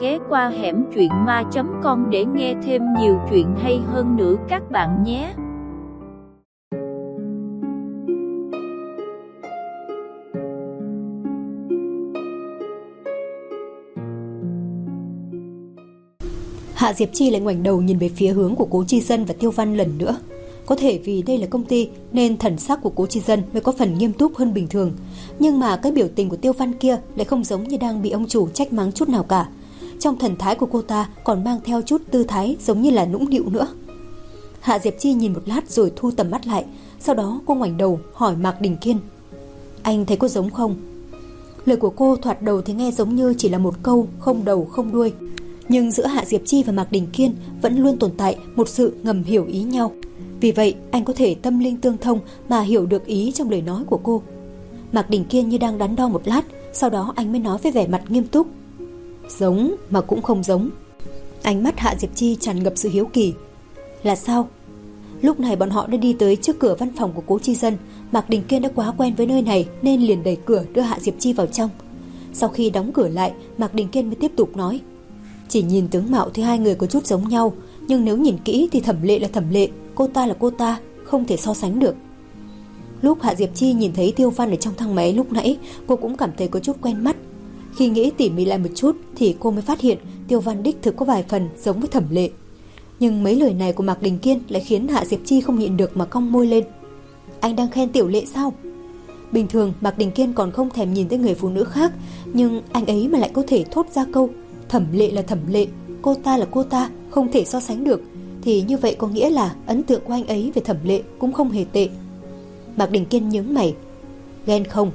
ghé qua hẻm truyện ma.com để nghe thêm nhiều chuyện hay hơn nữa các bạn nhé. Hạ Diệp Chi lại ngoảnh đầu nhìn về phía hướng của Cố Chi Dân và Tiêu Văn lần nữa. Có thể vì đây là công ty nên thần sắc của Cố Chi Dân mới có phần nghiêm túc hơn bình thường. Nhưng mà cái biểu tình của Tiêu Văn kia lại không giống như đang bị ông chủ trách mắng chút nào cả. Trong thần thái của cô ta còn mang theo chút tư thái giống như là nũng nịu nữa. Hạ Diệp Chi nhìn một lát rồi thu tầm mắt lại. Sau đó cô ngoảnh đầu hỏi Mạc Đình Kiên: "Anh thấy có giống không?" Lời của cô thoạt đầu thì nghe giống như chỉ là một câu không đầu không đuôi. Nhưng giữa Hạ Diệp Chi và Mạc Đình Kiên vẫn luôn tồn tại một sự ngầm hiểu ý nhau. Vì vậy anh có thể tâm linh tương thông mà hiểu được ý trong lời nói của cô. Mạc Đình Kiên như đang đắn đo một lát, sau đó anh mới nói với vẻ mặt nghiêm túc: "Giống mà cũng không giống." Ánh mắt Hạ Diệp Chi tràn ngập sự hiếu kỳ. "Là sao?" Lúc này bọn họ đã đi tới trước cửa văn phòng của Cố Chi Dân. Mạc Đình Kiên đã quá quen với nơi này nên liền đẩy cửa đưa Hạ Diệp Chi vào trong. Sau khi đóng cửa lại, Mạc Đình Kiên mới tiếp tục nói: "Chỉ nhìn tướng mạo thì hai người có chút giống nhau, nhưng nếu nhìn kỹ thì Thẩm Lệ là Thẩm Lệ, cô ta là cô ta, không thể so sánh được." Lúc Hạ Diệp Chi nhìn thấy Tiêu Văn ở trong thang máy lúc nãy, cô cũng cảm thấy có chút quen mắt. Khi nghĩ tỉ mỉ lại một chút thì cô mới phát hiện Tiêu Văn đích thực có vài phần giống với Thẩm Lệ. Nhưng mấy lời này của Mạc Đình Kiên lại khiến Hạ Diệp Chi không nhịn được mà cong môi lên. Anh đang khen Tiểu Lệ sao? Bình thường Mạc Đình Kiên còn không thèm nhìn tới người phụ nữ khác, nhưng anh ấy mà lại có thể thốt ra câu Thẩm Lệ là Thẩm Lệ, cô ta là cô ta, không thể so sánh được, thì như vậy có nghĩa là ấn tượng của anh ấy về Thẩm Lệ cũng không hề tệ. Mạc Đình Kiên nhướng mày. Ghen không?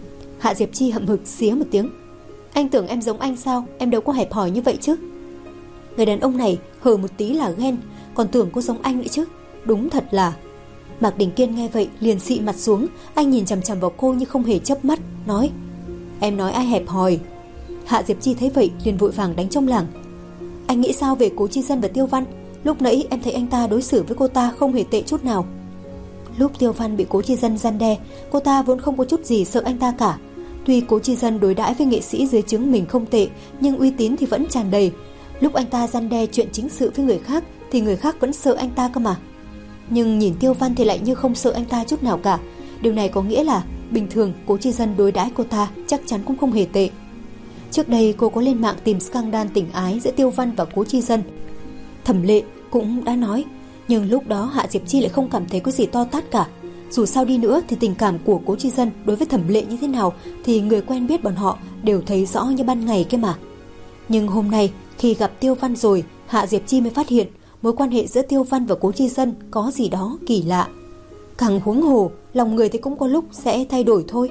Hạ Diệp Chi hậm hực xía một tiếng. Anh tưởng em giống anh sao? Em đâu có hẹp hòi như vậy chứ. Người đàn ông này hờ một tí là ghen, còn tưởng cô giống anh nữa chứ. Đúng thật là. Mạc Đình Kiên nghe vậy liền xị mặt xuống. Anh nhìn chằm chằm vào cô như không hề chớp mắt, nói: Em nói ai hẹp hòi? Hạ Diệp Chi thấy vậy liền vội vàng đánh trong làng. Anh nghĩ sao về Cố Chi Dân và Tiêu Văn? Lúc nãy em thấy anh ta đối xử với cô ta không hề tệ chút nào. Lúc Tiêu Văn bị Cố Chi Dân răn đe, cô ta vốn không có chút gì sợ anh ta cả. Tuy Cố Chi Dân đối đãi với nghệ sĩ dưới trướng mình không tệ, nhưng uy tín thì vẫn tràn đầy. Lúc anh ta răn đe chuyện chính sự với người khác thì người khác vẫn sợ anh ta cơ mà. Nhưng nhìn Tiêu Văn thì lại như không sợ anh ta chút nào cả. Điều này có nghĩa là bình thường Cố Chi Dân đối đãi cô ta chắc chắn cũng không hề tệ. Trước đây cô có lên mạng tìm scandal tình ái giữa Tiêu Văn và Cố Chi Dân. Thẩm Lệ cũng đã nói, nhưng lúc đó Hạ Diệp Chi lại không cảm thấy có gì to tát cả. Dù sao đi nữa thì tình cảm của Cố Chi Dân đối với Thẩm Lệ như thế nào thì người quen biết bọn họ đều thấy rõ như ban ngày kia mà. Nhưng hôm nay khi gặp Tiêu Văn rồi, Hạ Diệp Chi mới phát hiện mối quan hệ giữa Tiêu Văn và Cố Chi Dân có gì đó kỳ lạ. Càng huống hồ, lòng người thì cũng có lúc sẽ thay đổi thôi.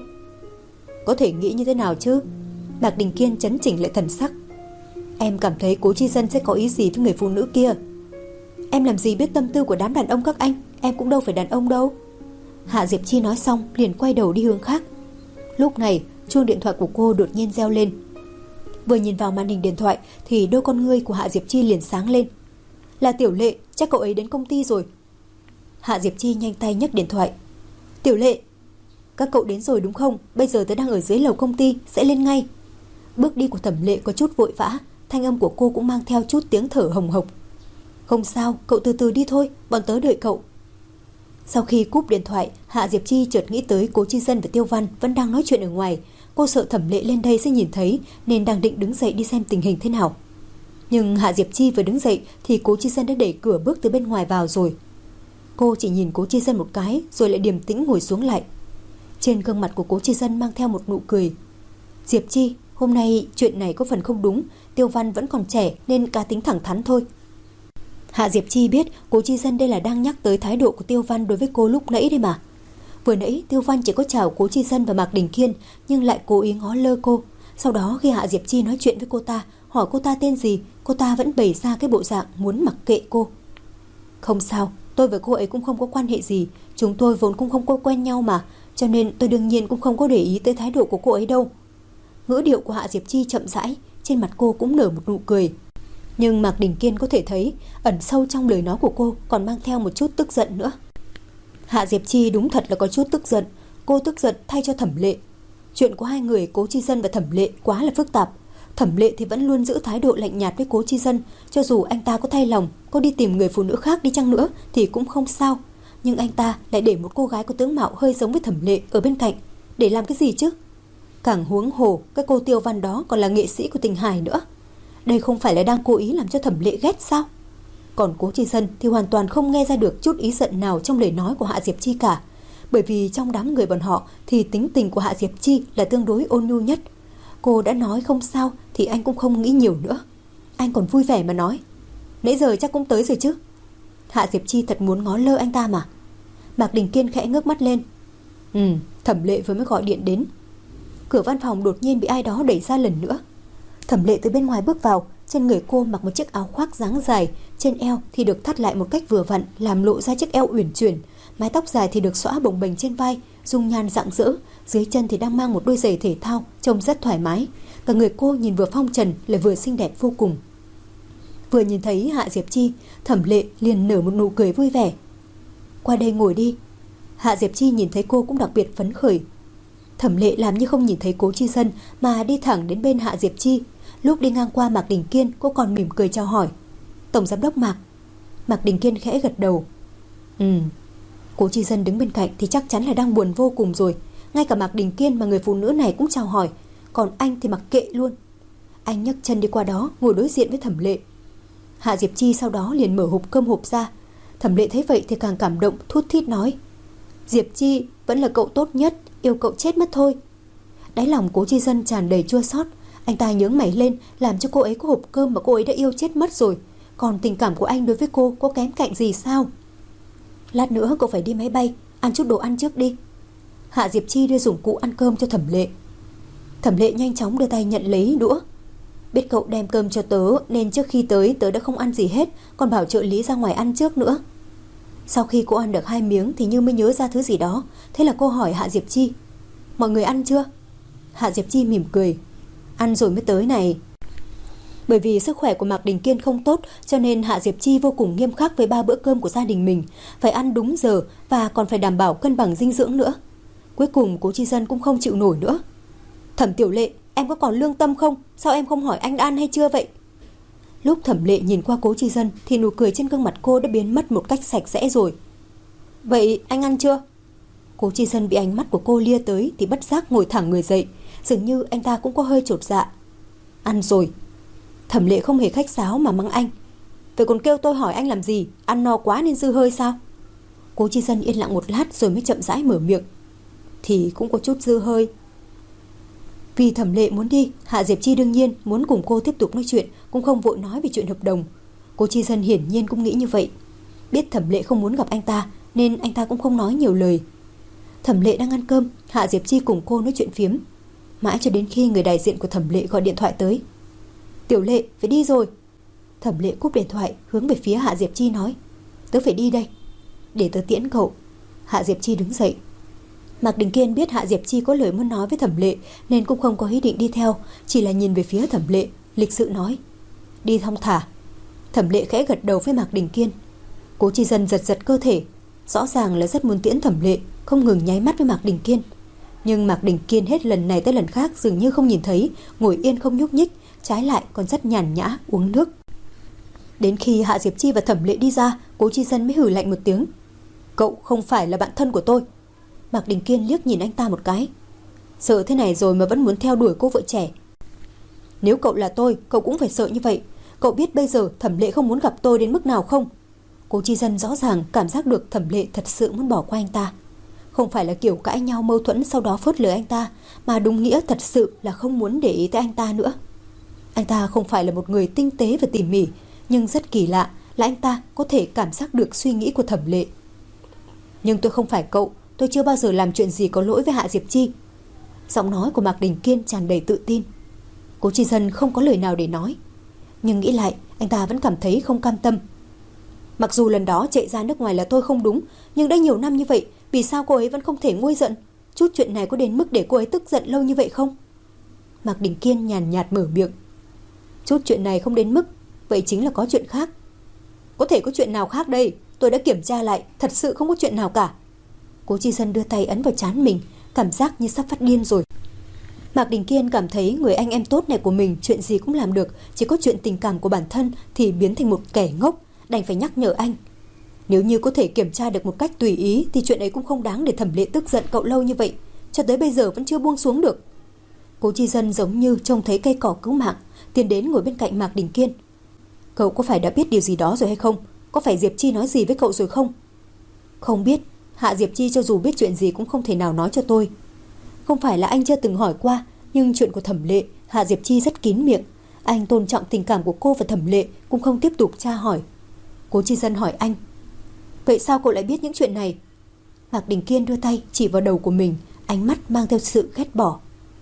Có thể nghĩ như thế nào chứ? Mạc Đình Kiên chấn chỉnh lại thần sắc. Em cảm thấy Cố Chi Dân sẽ có ý gì với người phụ nữ kia. Em làm gì biết tâm tư của đám đàn ông các anh, em cũng đâu phải đàn ông đâu. Hạ Diệp Chi nói xong liền quay đầu đi hướng khác. Lúc này chuông điện thoại của cô đột nhiên reo lên. Vừa nhìn vào màn hình điện thoại thì đôi con ngươi của Hạ Diệp Chi liền sáng lên. Là Tiểu Lệ, chắc cậu ấy đến công ty rồi. Hạ Diệp Chi nhanh tay nhấc điện thoại. Tiểu Lệ, các cậu đến rồi đúng không? Bây giờ tớ đang ở dưới lầu công ty, sẽ lên ngay. Bước đi của Thẩm Lệ có chút vội vã, thanh âm của cô cũng mang theo chút tiếng thở hồng hộc. Không sao, cậu từ từ đi thôi, bọn tớ đợi cậu. Sau khi cúp điện thoại, Hạ Diệp Chi chợt nghĩ tới Cố Chi Dân và Tiêu Văn vẫn đang nói chuyện ở ngoài. Cô sợ Thẩm Lệ lên đây sẽ nhìn thấy nên đang định đứng dậy đi xem tình hình thế nào. Nhưng Hạ Diệp Chi vừa đứng dậy thì Cố Chi Dân đã đẩy cửa bước từ bên ngoài vào rồi. Cô chỉ nhìn Cố Chi Dân một cái rồi lại điềm tĩnh ngồi xuống lại. Trên gương mặt của Cố Chi Dân mang theo một nụ cười. Diệp Chi, hôm nay chuyện này có phần không đúng, Tiêu Văn vẫn còn trẻ nên cá tính thẳng thắn thôi. Hạ Diệp Chi biết Cố Chi Dân đây là đang nhắc tới thái độ của Tiêu Văn đối với cô lúc nãy đây mà. Vừa nãy Tiêu Văn chỉ có chào Cố Chi Dân và Mạc Đình Kiên nhưng lại cố ý ngó lơ cô. Sau đó khi Hạ Diệp Chi nói chuyện với cô ta, hỏi cô ta tên gì, cô ta vẫn bày ra cái bộ dạng muốn mặc kệ cô. Không sao, tôi với cô ấy cũng không có quan hệ gì, chúng tôi vốn cũng không có quen nhau mà, cho nên tôi đương nhiên cũng không có để ý tới thái độ của cô ấy đâu. Ngữ điệu của Hạ Diệp Chi chậm rãi, trên mặt cô cũng nở một nụ cười. Nhưng Mạc Đình Kiên có thể thấy ẩn sâu trong lời nói của cô còn mang theo một chút tức giận nữa. Hạ Diệp Chi đúng thật là có chút tức giận. Cô tức giận thay cho Thẩm Lệ. Chuyện của hai người Cố Chi Dân và Thẩm Lệ quá là phức tạp. Thẩm Lệ thì vẫn luôn giữ thái độ lạnh nhạt với Cố Chi Dân, cho dù anh ta có thay lòng, có đi tìm người phụ nữ khác đi chăng nữa thì cũng không sao. Nhưng anh ta lại để một cô gái có tướng mạo hơi giống với Thẩm Lệ ở bên cạnh, để làm cái gì chứ? Càng huống hồ, cái cô Tiêu Văn đó còn là nghệ sĩ của tình hài nữa. Đây không phải là đang cố ý làm cho Thẩm Lệ ghét sao? Còn Cố Chi Dân thì hoàn toàn không nghe ra được chút ý giận nào trong lời nói của Hạ Diệp Chi cả. Bởi vì trong đám người bọn họ thì tính tình của Hạ Diệp Chi là tương đối ôn nhu nhất. Cô đã nói không sao thì anh cũng không nghĩ nhiều nữa. Anh còn vui vẻ mà nói: nãy giờ chắc cũng tới rồi chứ. Hạ Diệp Chi thật muốn ngó lơ anh ta mà. Mạc Đình Kiên khẽ ngước mắt lên. Thẩm Lệ vừa mới gọi điện đến. Cửa văn phòng đột nhiên bị ai đó đẩy ra lần nữa. Thẩm Lệ từ bên ngoài bước vào. Trên người cô mặc một chiếc áo khoác dáng dài, trên eo thì được thắt lại một cách vừa vặn, làm lộ ra chiếc eo uyển chuyển. Mái tóc dài thì được xõa bồng bềnh trên vai, dung nhan rạng rỡ. Dưới chân thì đang mang một đôi giày thể thao, trông rất thoải mái. Cả người cô nhìn vừa phong trần lại vừa xinh đẹp vô cùng. Vừa nhìn thấy Hạ Diệp Chi, Thẩm Lệ liền nở một nụ cười vui vẻ. Qua đây ngồi đi. Hạ Diệp Chi nhìn thấy cô cũng đặc biệt phấn khởi. Thẩm Lệ làm như không nhìn thấy Cố Chi Dân mà đi thẳng đến bên Hạ Diệp Chi. Lúc đi ngang qua Mạc Đình Kiên, cô còn mỉm cười chào hỏi: Tổng giám đốc Mạc. Mạc Đình Kiên khẽ gật đầu. Cố Chi Dân đứng bên cạnh thì chắc chắn là đang buồn vô cùng rồi. Ngay cả Mạc Đình Kiên mà người phụ nữ này cũng chào hỏi, còn anh thì mặc kệ luôn. Anh nhấc chân đi qua đó, ngồi đối diện với Thẩm Lệ. Hạ Diệp Chi sau đó liền mở hộp cơm hộp ra. Thẩm Lệ thấy vậy thì càng cảm động, thút thít nói: Diệp Chi vẫn là cậu tốt nhất, yêu cậu chết mất thôi. Đáy lòng Cố Chi Dân tràn đầy chua xót. Anh ta nhướng mày lên, làm cho cô ấy có hộp cơm mà cô ấy đã yêu chết mất rồi. Còn tình cảm của anh đối với cô có kém cạnh gì sao? Lát nữa cậu phải đi máy bay, ăn chút đồ ăn trước đi. Hạ Diệp Chi đưa dụng cụ ăn cơm cho Thẩm Lệ. Thẩm Lệ nhanh chóng đưa tay nhận lấy đũa. Biết cậu đem cơm cho tớ nên trước khi tới tớ đã không ăn gì hết, còn bảo trợ lý ra ngoài ăn trước nữa. Sau khi cô ăn được 2 miếng thì như mới nhớ ra thứ gì đó. Thế là cô hỏi Hạ Diệp Chi: Mọi người ăn chưa? Hạ Diệp Chi mỉm cười: Ăn rồi mới tới này. Bởi vì sức khỏe của Mạc Đình Kiên không tốt, cho nên Hạ Diệp Chi vô cùng nghiêm khắc với 3 bữa cơm của gia đình mình. Phải ăn đúng giờ và còn phải đảm bảo cân bằng dinh dưỡng nữa. Cuối cùng Cố Chi Dân cũng không chịu nổi nữa. Thẩm Tiểu Lệ, em có còn lương tâm không? Sao em không hỏi anh đã ăn hay chưa vậy? Lúc Thẩm Lệ nhìn qua Cố Chi Dân thì nụ cười trên gương mặt cô đã biến mất một cách sạch sẽ rồi. Vậy anh ăn chưa? Cố Chi Dân bị ánh mắt của cô lia tới thì bất giác ngồi thẳng người dậy. Dường như anh ta cũng có hơi chột dạ. Ăn rồi. Thẩm Lệ không hề khách sáo mà mắng anh: Vậy còn kêu tôi hỏi anh làm gì? Ăn no quá nên dư hơi sao? Cố Chi Dân yên lặng một lát rồi mới chậm rãi mở miệng: Thì cũng có chút dư hơi. Vì Thẩm Lệ muốn đi, Hạ Diệp Chi đương nhiên muốn cùng cô tiếp tục nói chuyện, cũng không vội nói về chuyện hợp đồng. Cố Chi Dân hiển nhiên cũng nghĩ như vậy. Biết Thẩm Lệ không muốn gặp anh ta nên anh ta cũng không nói nhiều lời. Thẩm Lệ đang ăn cơm, Hạ Diệp Chi cùng cô nói chuyện phiếm. Mãi cho đến khi người đại diện của Thẩm Lệ gọi điện thoại tới. Tiểu Lệ, phải đi rồi. Thẩm Lệ cúp điện thoại, hướng về phía Hạ Diệp Chi nói: Tớ phải đi đây. Để tớ tiễn cậu. Hạ Diệp Chi đứng dậy. Mạc Đình Kiên biết Hạ Diệp Chi có lời muốn nói với Thẩm Lệ nên cũng không có ý định đi theo, chỉ là nhìn về phía Thẩm Lệ, lịch sự nói: Đi thong thả. Thẩm Lệ khẽ gật đầu với Mạc Đình Kiên. Cố Chi Dân giật giật cơ thể, rõ ràng là rất muốn tiễn Thẩm Lệ, không ngừng nháy mắt với Mạc Đình Kiên. Nhưng Mạc Đình Kiên hết lần này tới lần khác dường như không nhìn thấy, ngồi yên không nhúc nhích, trái lại còn rất nhàn nhã uống nước. Đến khi Hạ Diệp Chi và Thẩm Lệ đi ra, Cố Chi Dân mới hừ lạnh một tiếng: Cậu không phải là bạn thân của tôi. Mạc Đình Kiên liếc nhìn anh ta một cái: Sợ thế này rồi mà vẫn muốn theo đuổi cô vợ trẻ. Nếu cậu là tôi, cậu cũng phải sợ như vậy. Cậu biết bây giờ Thẩm Lệ không muốn gặp tôi đến mức nào không? Cố Chi Dân rõ ràng cảm giác được Thẩm Lệ thật sự muốn bỏ qua anh ta. Không phải là kiểu cãi nhau mâu thuẫn sau đó phớt lờ anh ta, mà đúng nghĩa thật sự là không muốn để ý tới anh ta nữa. Anh ta không phải là một người tinh tế và tỉ mỉ, nhưng rất kỳ lạ là anh ta có thể cảm giác được suy nghĩ của Thẩm Lệ. Nhưng tôi không phải cậu, tôi chưa bao giờ làm chuyện gì có lỗi với Hạ Diệp Chi. Giọng nói của Mạc Đình Kiên tràn đầy tự tin. Cố Chi Dân không có lời nào để nói, nhưng nghĩ lại anh ta vẫn cảm thấy không cam tâm. Mặc dù lần đó chạy ra nước ngoài là tôi không đúng, nhưng đã nhiều năm như vậy, vì sao cô ấy vẫn không thể nguôi giận? Chút chuyện này có đến mức để cô ấy tức giận lâu như vậy không? Mạc Đình Kiên nhàn nhạt mở miệng: Chút chuyện này không đến mức, vậy chính là có chuyện khác. Có thể có chuyện nào khác đây? Tôi đã kiểm tra lại, thật sự không có chuyện nào cả. Cố Chi Dân đưa tay ấn vào trán mình, cảm giác như sắp phát điên rồi. Mạc Đình Kiên cảm thấy người anh em tốt này của mình chuyện gì cũng làm được, chỉ có chuyện tình cảm của bản thân thì biến thành một kẻ ngốc, đành phải nhắc nhở anh. Nếu như có thể kiểm tra được một cách tùy ý thì chuyện ấy cũng không đáng để Thẩm Lệ tức giận cậu lâu như vậy, cho tới bây giờ vẫn chưa buông xuống được. Cố Chi Dân giống như trông thấy cây cỏ cứu mạng, tiến đến ngồi bên cạnh Mạc Đình Kiên. Cậu có phải đã biết điều gì đó rồi hay không? Có phải Diệp Chi nói gì với cậu rồi không? Không biết, Hạ Diệp Chi cho dù biết chuyện gì cũng không thể nào nói cho tôi. Không phải là anh chưa từng hỏi qua, nhưng chuyện của Thẩm Lệ, Hạ Diệp Chi rất kín miệng. Anh tôn trọng tình cảm của cô và Thẩm Lệ, cũng không tiếp tục tra hỏi. Cố Chi Dân hỏi anh, vậy sao cậu lại biết những chuyện này? Mạc Đình Kiên đưa tay chỉ vào đầu của mình, ánh mắt mang theo sự ghét bỏ.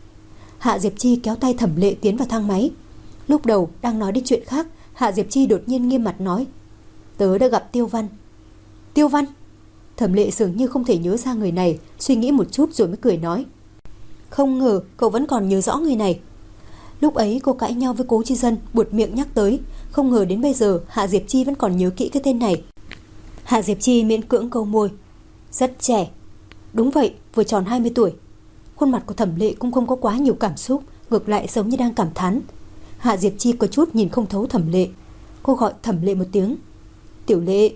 Hạ Diệp Chi kéo tay Thẩm Lệ tiến vào thang máy. Lúc đầu đang nói đến chuyện khác, Hạ Diệp Chi đột nhiên nghiêm mặt nói, tớ đã gặp Tiêu Văn. Tiêu Văn? Thẩm Lệ dường như không thể nhớ ra người này, suy nghĩ một chút rồi mới cười nói, không ngờ cậu vẫn còn nhớ rõ người này. Lúc ấy cô cãi nhau với Cố Chi Dân, buột miệng nhắc tới, không ngờ đến bây giờ Hạ Diệp Chi vẫn còn nhớ kỹ cái tên này. Hạ Diệp Chi miễn cưỡng câu môi, rất trẻ. Đúng vậy, vừa tròn 20 tuổi. Khuôn mặt của Thẩm Lệ cũng không có quá nhiều cảm xúc, ngược lại giống như đang cảm thán. Hạ Diệp Chi có chút nhìn không thấu Thẩm Lệ. Cô gọi Thẩm Lệ một tiếng, Tiểu Lệ.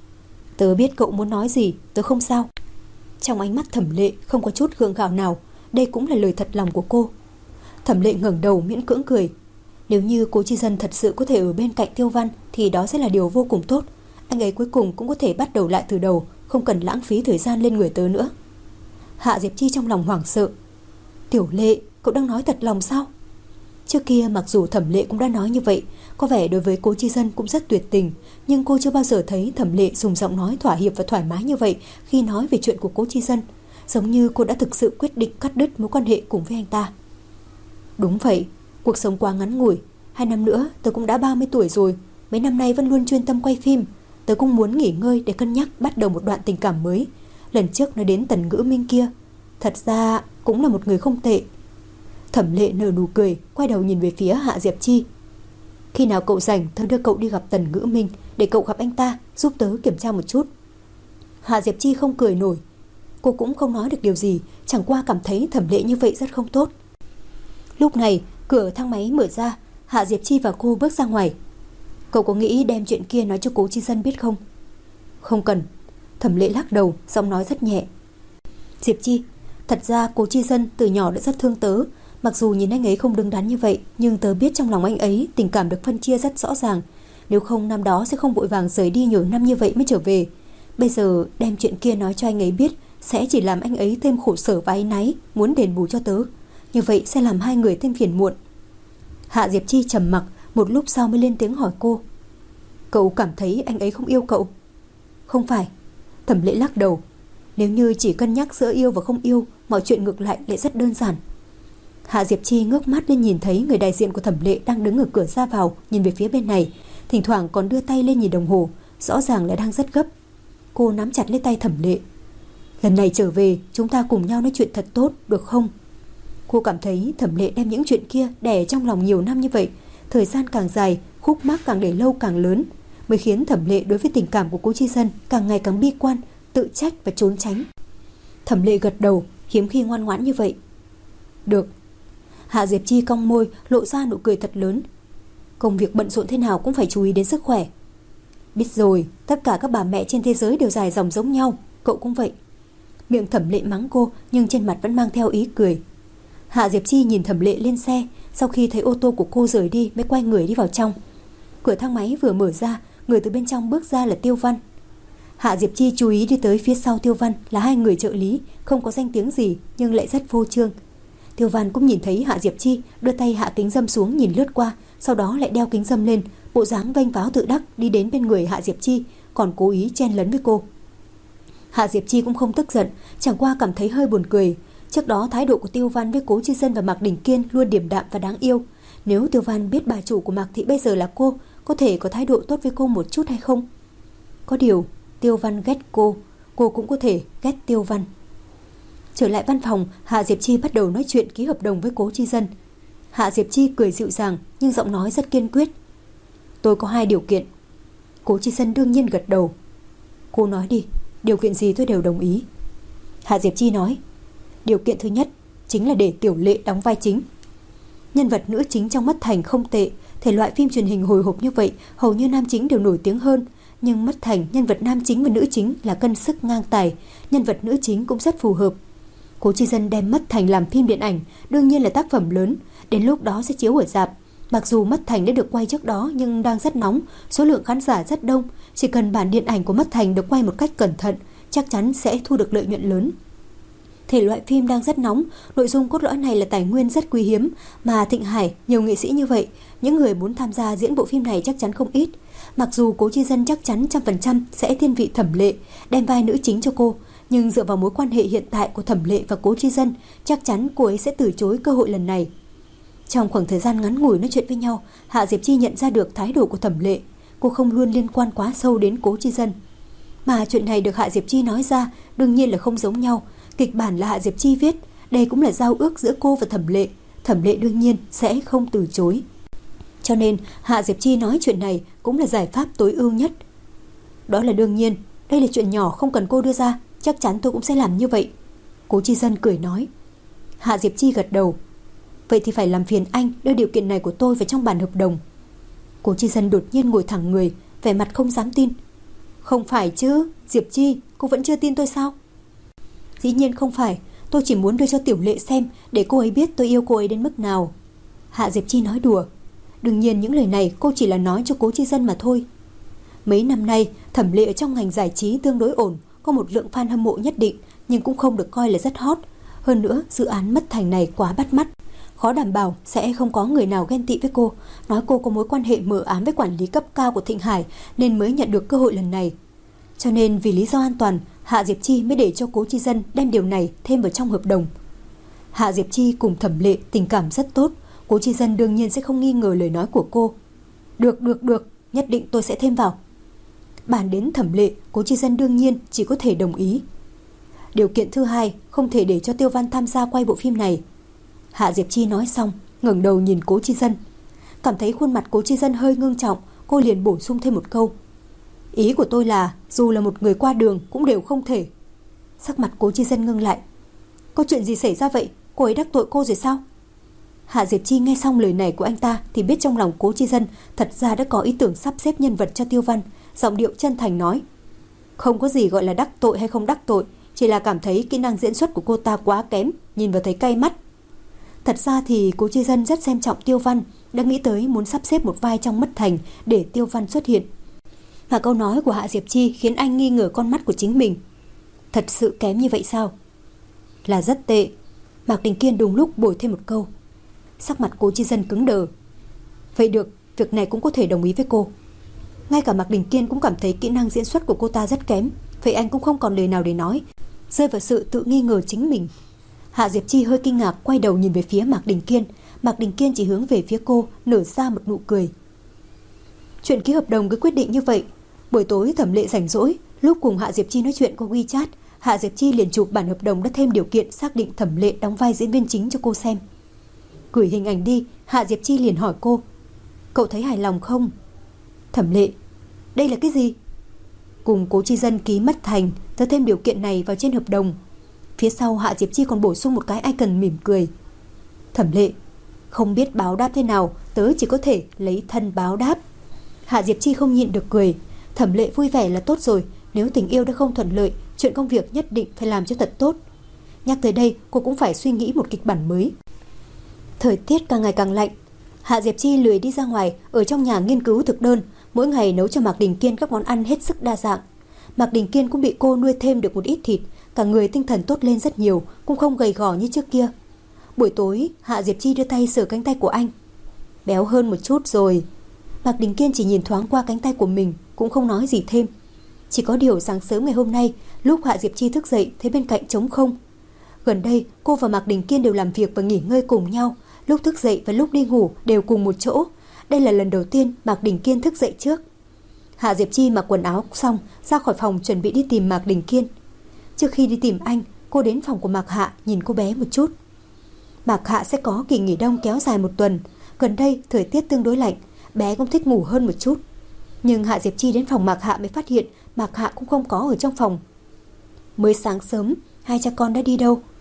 Tớ biết cậu muốn nói gì, tớ không sao. Trong ánh mắt Thẩm Lệ không có chút gượng gạo nào, đây cũng là lời thật lòng của cô. Thẩm Lệ ngẩng đầu miễn cưỡng cười. Nếu như Cố Chi Dân thật sự có thể ở bên cạnh Tiêu Văn thì đó sẽ là điều vô cùng tốt. Anh ấy cuối cùng cũng có thể bắt đầu lại từ đầu, không cần lãng phí thời gian lên người tớ nữa. Hạ Diệp Chi trong lòng hoảng sợ. Tiểu Lệ, cậu đang nói thật lòng sao? Trước kia mặc dù Thẩm Lệ cũng đã nói như vậy, có vẻ đối với Cố Chi Dân cũng rất tuyệt tình, nhưng cô chưa bao giờ thấy Thẩm Lệ dùng giọng nói thỏa hiệp và thoải mái như vậy khi nói về chuyện của Cố Chi Dân, giống như cô đã thực sự quyết định cắt đứt mối quan hệ cùng với anh ta. Đúng vậy, cuộc sống quá ngắn ngủi, 2 năm nữa tớ cũng đã 30 tuổi rồi, mấy năm nay vẫn luôn chuyên tâm quay phim, tớ cũng muốn nghỉ ngơi để cân nhắc bắt đầu một đoạn tình cảm mới. Lần trước nói đến Tần Ngữ Minh kia, thật ra cũng là một người không tệ. Thẩm Lệ nở nụ cười, quay đầu nhìn về phía Hạ Diệp Chi. Khi nào cậu rảnh tớ đưa cậu đi gặp Tần Ngữ Minh, để cậu gặp anh ta, giúp tớ kiểm tra một chút. Hạ Diệp Chi không cười nổi. Cô cũng không nói được điều gì, chẳng qua cảm thấy Thẩm Lệ như vậy rất không tốt. Lúc này cửa thang máy mở ra, Hạ Diệp Chi và cô bước ra ngoài. Cậu có nghĩ đem chuyện kia nói cho Cố Chi Dân biết không? Không cần. Thẩm Lệ lắc đầu, giọng nói rất nhẹ. Diệp Chi, thật ra Cố Chi Dân từ nhỏ đã rất thương tớ. Mặc dù nhìn anh ấy không đứng đắn như vậy, nhưng tớ biết trong lòng anh ấy tình cảm được phân chia rất rõ ràng. Nếu không năm đó sẽ không vội vàng rời đi nhiều năm như vậy mới trở về. Bây giờ đem chuyện kia nói cho anh ấy biết sẽ chỉ làm anh ấy thêm khổ sở và áy náy, muốn đền bù cho tớ. Như vậy sẽ làm hai người thêm phiền muộn. Hạ Diệp Chi trầm mặc, một lúc sau mới lên tiếng hỏi cô. Cậu cảm thấy anh ấy không yêu cậu? Không phải. Thẩm Lệ lắc đầu. Nếu như chỉ cân nhắc giữa yêu và không yêu, mọi chuyện ngược lại rất đơn giản. Hạ Diệp Chi ngước mắt lên nhìn thấy người đại diện của Thẩm Lệ đang đứng ở cửa ra vào, nhìn về phía bên này, thỉnh thoảng còn đưa tay lên nhìn đồng hồ, rõ ràng là đang rất gấp. Cô nắm chặt lấy tay Thẩm Lệ. Lần này trở về, chúng ta cùng nhau nói chuyện thật tốt, được không? Cô cảm thấy Thẩm Lệ đem những chuyện kia đè trong lòng nhiều năm như vậy, thời gian càng dài, khúc mắc càng để lâu càng lớn, mới khiến Thẩm Lệ đối với tình cảm của Cố Chi Dân càng ngày càng bi quan, tự trách và trốn tránh. Thẩm Lệ gật đầu, hiếm khi ngoan ngoãn như vậy. Được. Hạ Diệp Chi cong môi, lộ ra nụ cười thật lớn. Công việc bận rộn thế nào cũng phải chú ý đến sức khỏe. Biết rồi, tất cả các bà mẹ trên thế giới đều dài dòng giống nhau, cậu cũng vậy. Miệng Thẩm Lệ mắng cô, nhưng trên mặt vẫn mang theo ý cười. Hạ Diệp Chi nhìn Thẩm Lệ lên xe, sau khi thấy ô tô của cô rời đi mới quay người đi vào trong. Cửa thang máy vừa mở ra, người từ bên trong bước ra là Tiêu Văn. Hạ Diệp Chi chú ý đi tới phía sau Tiêu Văn là hai người trợ lý, không có danh tiếng gì nhưng lại rất phô trương. Tiêu Văn cũng nhìn thấy Hạ Diệp Chi, đưa tay hạ kính râm xuống nhìn lướt qua, sau đó lại đeo kính râm lên, bộ dáng vênh váo tự đắc đi đến bên người Hạ Diệp Chi, còn cố ý chen lấn với cô. Hạ Diệp Chi cũng không tức giận, chẳng qua cảm thấy hơi buồn cười. Trước đó thái độ của Tiêu Văn với Cố Chi Dân và Mạc Đình Kiên luôn điềm đạm và đáng yêu. Nếu Tiêu Văn biết bà chủ của Mạc Thị bây giờ là cô, có thể có thái độ tốt với cô một chút hay không? Có điều Tiêu Văn ghét cô cũng có thể ghét Tiêu Văn. Trở lại văn phòng, Hạ Diệp Chi bắt đầu nói chuyện ký hợp đồng với Cố Chi Dân. Hạ Diệp Chi cười dịu dàng nhưng giọng nói rất kiên quyết. Tôi có 2 điều kiện. Cố Chi Dân đương nhiên gật đầu. Cô nói đi, điều kiện gì tôi đều đồng ý. Hạ Diệp Chi nói. Điều kiện thứ nhất, chính là để Tiểu Lệ đóng vai chính. Nhân vật nữ chính trong Mất Thành không tệ, thể loại phim truyền hình hồi hộp như vậy hầu như nam chính đều nổi tiếng hơn, nhưng Mất Thành nhân vật nam chính và nữ chính là cân sức ngang tài, nhân vật nữ chính cũng rất phù hợp. Cố Chi Dân đem Mất Thành làm phim điện ảnh, đương nhiên là tác phẩm lớn, đến lúc đó sẽ chiếu ở rạp. Mặc dù Mất Thành đã được quay trước đó nhưng đang rất nóng, số lượng khán giả rất đông, chỉ cần bản điện ảnh của Mất Thành được quay một cách cẩn thận, chắc chắn sẽ thu được lợi nhuận lớn. Thể loại phim đang rất nóng, nội dung cốt lõi này là tài nguyên rất quý hiếm, mà Thịnh Hải nhiều nghệ sĩ như vậy, những người muốn tham gia diễn bộ phim này chắc chắn không ít. Mặc dù Cố Chi Dân chắc chắn 100% sẽ thiên vị Thẩm Lệ, đem vai nữ chính cho cô, nhưng dựa vào mối quan hệ hiện tại của Thẩm Lệ và Cố Chi Dân, chắc chắn cô ấy sẽ từ chối cơ hội lần này. Trong khoảng thời gian ngắn ngủi nói chuyện với nhau, Hạ Diệp Chi nhận ra được thái độ của Thẩm Lệ, cô không luôn liên quan quá sâu đến Cố Chi Dân. Mà chuyện này được Hạ Diệp Chi nói ra, đương nhiên là không giống nhau. Kịch bản là Hạ Diệp Chi viết, đây cũng là giao ước giữa cô và Thẩm Lệ đương nhiên sẽ không từ chối. Cho nên Hạ Diệp Chi nói chuyện này cũng là giải pháp tối ưu nhất. Đó là đương nhiên, đây là chuyện nhỏ không cần cô đưa ra, chắc chắn tôi cũng sẽ làm như vậy. Cố Chi Dân cười nói. Hạ Diệp Chi gật đầu. Vậy thì phải làm phiền anh đưa điều kiện này của tôi vào trong bản hợp đồng. Cố Chi Dân đột nhiên ngồi thẳng người, vẻ mặt không dám tin. Không phải chứ, Diệp Chi, cô vẫn chưa tin tôi sao? Dĩ nhiên không phải, tôi chỉ muốn đưa cho Tiểu Lệ xem để cô ấy biết tôi yêu cô ấy đến mức nào. Hạ Diệp Chi nói đùa. Đương nhiên những lời này cô chỉ là nói cho Cố Chi Dân mà thôi. Mấy năm nay, Thẩm Lệ ở trong ngành giải trí tương đối ổn, có một lượng fan hâm mộ nhất định, nhưng cũng không được coi là rất hot. Hơn nữa, dự án Mất Thành này quá bắt mắt, khó đảm bảo sẽ không có người nào ghen tị với cô, nói cô có mối quan hệ mờ ám với quản lý cấp cao của Thịnh Hải nên mới nhận được cơ hội lần này. Cho nên vì lý do an toàn, Hạ Diệp Chi mới để cho Cố Chi Dân đem điều này thêm vào trong hợp đồng. Hạ Diệp Chi cùng Thẩm Lệ tình cảm rất tốt, Cố Chi Dân đương nhiên sẽ không nghi ngờ lời nói của cô. Được, nhất định tôi sẽ thêm vào. Bàn đến Thẩm Lệ, Cố Chi Dân đương nhiên chỉ có thể đồng ý. Điều kiện thứ hai, không thể để cho Tiêu Văn tham gia quay bộ phim này. Hạ Diệp Chi nói xong, ngẩng đầu nhìn Cố Chi Dân. Cảm thấy khuôn mặt Cố Chi Dân hơi ngưng trọng, cô liền bổ sung thêm một câu. Ý của tôi là, dù là một người qua đường cũng đều không thể. Sắc mặt Cố Chi Dân ngưng lại. Có chuyện gì xảy ra vậy? Cô ấy đắc tội cô rồi sao? Hạ Diệp Chi nghe xong lời này của anh ta thì biết trong lòng Cố Chi Dân thật ra đã có ý tưởng sắp xếp nhân vật cho Tiêu Văn, giọng điệu chân thành nói. Không có gì gọi là đắc tội hay không đắc tội, chỉ là cảm thấy kỹ năng diễn xuất của cô ta quá kém, nhìn vào thấy cay mắt. Thật ra thì Cố Chi Dân rất xem trọng Tiêu Văn, đã nghĩ tới muốn sắp xếp một vai trong Mất Thành để Tiêu Văn xuất hiện. Và câu nói của Hạ Diệp Chi khiến anh nghi ngờ con mắt của chính mình. Thật sự kém như vậy sao? Là rất tệ. Mạc Đình Kiên đúng lúc bồi thêm một câu. Sắc mặt Cố Chi Dân cứng đờ. Vậy được, việc này cũng có thể đồng ý với cô. Ngay cả Mạc Đình Kiên cũng cảm thấy kỹ năng diễn xuất của cô ta rất kém. Vậy anh cũng không còn lời nào để nói, rơi vào sự tự nghi ngờ chính mình. Hạ Diệp Chi hơi kinh ngạc quay đầu nhìn về phía Mạc Đình Kiên. Mạc Đình Kiên chỉ hướng về phía cô, nở ra một nụ cười. Chuyện ký hợp đồng cứ quyết định như vậy. Buổi tối Thẩm Lệ rảnh rỗi, lúc cùng Hạ Diệp Chi nói chuyện qua WeChat, Hạ Diệp Chi liền chụp bản hợp đồng đã thêm điều kiện xác định Thẩm Lệ đóng vai diễn viên chính cho cô xem. Gửi hình ảnh đi, Hạ Diệp Chi liền hỏi cô. Cậu thấy hài lòng không? Thẩm Lệ, đây là cái gì? Cùng Cố Chi Dân ký Mất Thành, tớ thêm điều kiện này vào trên hợp đồng. Phía sau Hạ Diệp Chi còn bổ sung một cái icon mỉm cười. Thẩm Lệ, không biết báo đáp thế nào, tớ chỉ có thể lấy thân báo đáp. Hạ Diệp Chi không nhịn được cười. Thẩm Lệ vui vẻ là tốt rồi, nếu tình yêu đã không thuận lợi, chuyện công việc nhất định phải làm cho thật tốt. Nhắc tới đây, cô cũng phải suy nghĩ một kịch bản mới. Thời tiết càng ngày càng lạnh, Hạ Diệp Chi lười đi ra ngoài, ở trong nhà nghiên cứu thực đơn, mỗi ngày nấu cho Mạc Đình Kiên các món ăn hết sức đa dạng. Mạc Đình Kiên cũng bị cô nuôi thêm được một ít thịt, cả người tinh thần tốt lên rất nhiều, cũng không gầy gò như trước kia. Buổi tối, Hạ Diệp Chi đưa tay sờ cánh tay của anh. Béo hơn một chút rồi. Mạc Đình Kiên chỉ nhìn thoáng qua cánh tay của mình, cũng không nói gì thêm. Chỉ có điều sáng sớm ngày hôm nay, lúc Hạ Diệp Chi thức dậy thấy bên cạnh trống không. Gần đây, cô và Mạc Đình Kiên đều làm việc và nghỉ ngơi cùng nhau, lúc thức dậy và lúc đi ngủ đều cùng một chỗ. Đây là lần đầu tiên Mạc Đình Kiên thức dậy trước. Hạ Diệp Chi mặc quần áo xong, ra khỏi phòng chuẩn bị đi tìm Mạc Đình Kiên. Trước khi đi tìm anh, cô đến phòng của Mạc Hạ nhìn cô bé một chút. Mạc Hạ sẽ có kỳ nghỉ đông kéo dài 1 tuần. Gần đây thời tiết tương đối lạnh, bé cũng thích ngủ hơn một chút. Nhưng Hạ Diệp Chi đến phòng Mạc Hạ mới phát hiện Mạc Hạ cũng không có ở trong phòng. Mới sáng sớm, hai cha con đã đi đâu?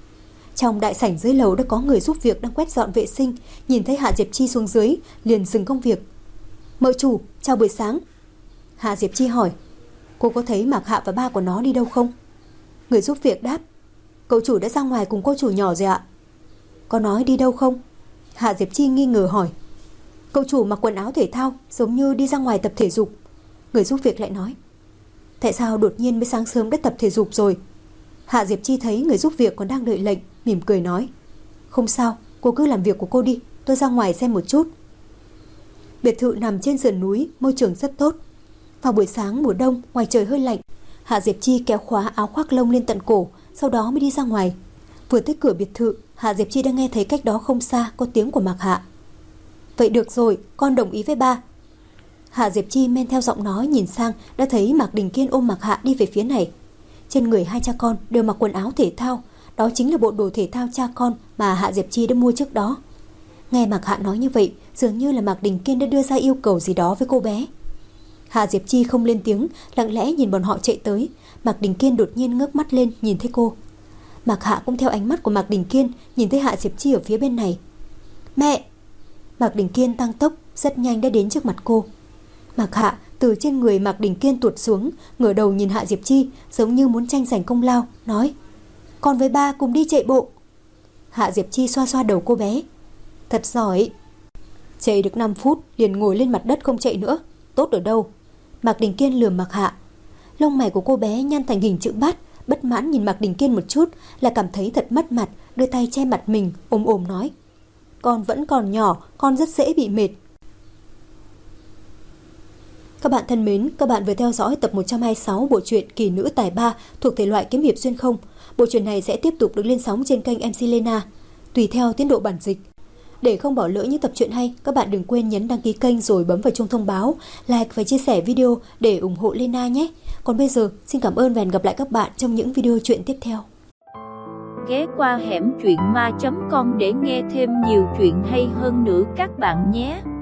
Trong đại sảnh dưới lầu đã có người giúp việc đang quét dọn vệ sinh, nhìn thấy Hạ Diệp Chi xuống dưới, liền dừng công việc. Mợ chủ, chào buổi sáng. Hạ Diệp Chi hỏi, cô có thấy Mạc Hạ và ba của nó đi đâu không? Người giúp việc đáp, cậu chủ đã ra ngoài cùng cô chủ nhỏ rồi ạ. Có nói đi đâu không? Hạ Diệp Chi nghi ngờ hỏi. Cậu chủ mặc quần áo thể thao, giống như đi ra ngoài tập thể dục. Người giúp việc lại nói, tại sao đột nhiên mới sáng sớm đã tập thể dục rồi? Hạ Diệp Chi thấy người giúp việc còn đang đợi lệnh, mỉm cười nói, không sao, cô cứ làm việc của cô đi, tôi ra ngoài xem một chút. Biệt thự nằm trên sườn núi, môi trường rất tốt. Vào buổi sáng mùa đông, ngoài trời hơi lạnh, Hạ Diệp Chi kéo khóa áo khoác lông lên tận cổ, sau đó mới đi ra ngoài. Vừa tới cửa biệt thự, Hạ Diệp Chi đã nghe thấy cách đó không xa có tiếng của Mạc Hạ. Vậy được rồi, con đồng ý với ba. Hạ Diệp Chi men theo giọng nói nhìn sang, đã thấy Mạc Đình Kiên ôm Mạc Hạ đi về phía này. Trên người hai cha con đều mặc quần áo thể thao, đó chính là bộ đồ thể thao cha con mà Hạ Diệp Chi đã mua trước đó. Nghe Mạc Hạ nói như vậy, dường như là Mạc Đình Kiên đã đưa ra yêu cầu gì đó với cô bé. Hạ Diệp Chi không lên tiếng, lặng lẽ nhìn bọn họ chạy tới. Mạc Đình Kiên đột nhiên ngước mắt lên nhìn thấy cô. Mạc Hạ cũng theo ánh mắt của Mạc Đình Kiên nhìn thấy Hạ Diệp Chi ở phía bên này. Mẹ! Mạc Đình Kiên tăng tốc, rất nhanh đã đến trước mặt cô. Mạc Hạ từ trên người Mạc Đình Kiên tuột xuống, ngửa đầu nhìn Hạ Diệp Chi, giống như muốn tranh giành công lao, nói, con với ba cùng đi chạy bộ. Hạ Diệp Chi xoa xoa đầu cô bé. Thật giỏi. Chạy được 5 phút liền ngồi lên mặt đất không chạy nữa. Tốt ở đâu? Mạc Đình Kiên lườm Mạc Hạ. Lông mày của cô bé nhăn thành hình chữ bát, bất mãn nhìn Mạc Đình Kiên một chút là cảm thấy thật mất mặt, đưa tay che mặt mình, ôm ôm nói, con vẫn còn nhỏ, con rất dễ bị mệt. Các bạn thân mến, các bạn vừa theo dõi tập 126 bộ truyện Kỳ Nữ Tài Ba thuộc thể loại kiếm hiệp xuyên không. Bộ truyện này sẽ tiếp tục được lên sóng trên kênh MC Lena, tùy theo tiến độ bản dịch. Để không bỏ lỡ những tập truyện hay, các bạn đừng quên nhấn đăng ký kênh rồi bấm vào chuông thông báo, like và chia sẻ video để ủng hộ Lena nhé. Còn bây giờ, xin cảm ơn và hẹn gặp lại các bạn trong những video truyện tiếp theo. Ghé qua hẻm truyện ma.com để nghe thêm nhiều chuyện hay hơn nữa các bạn nhé.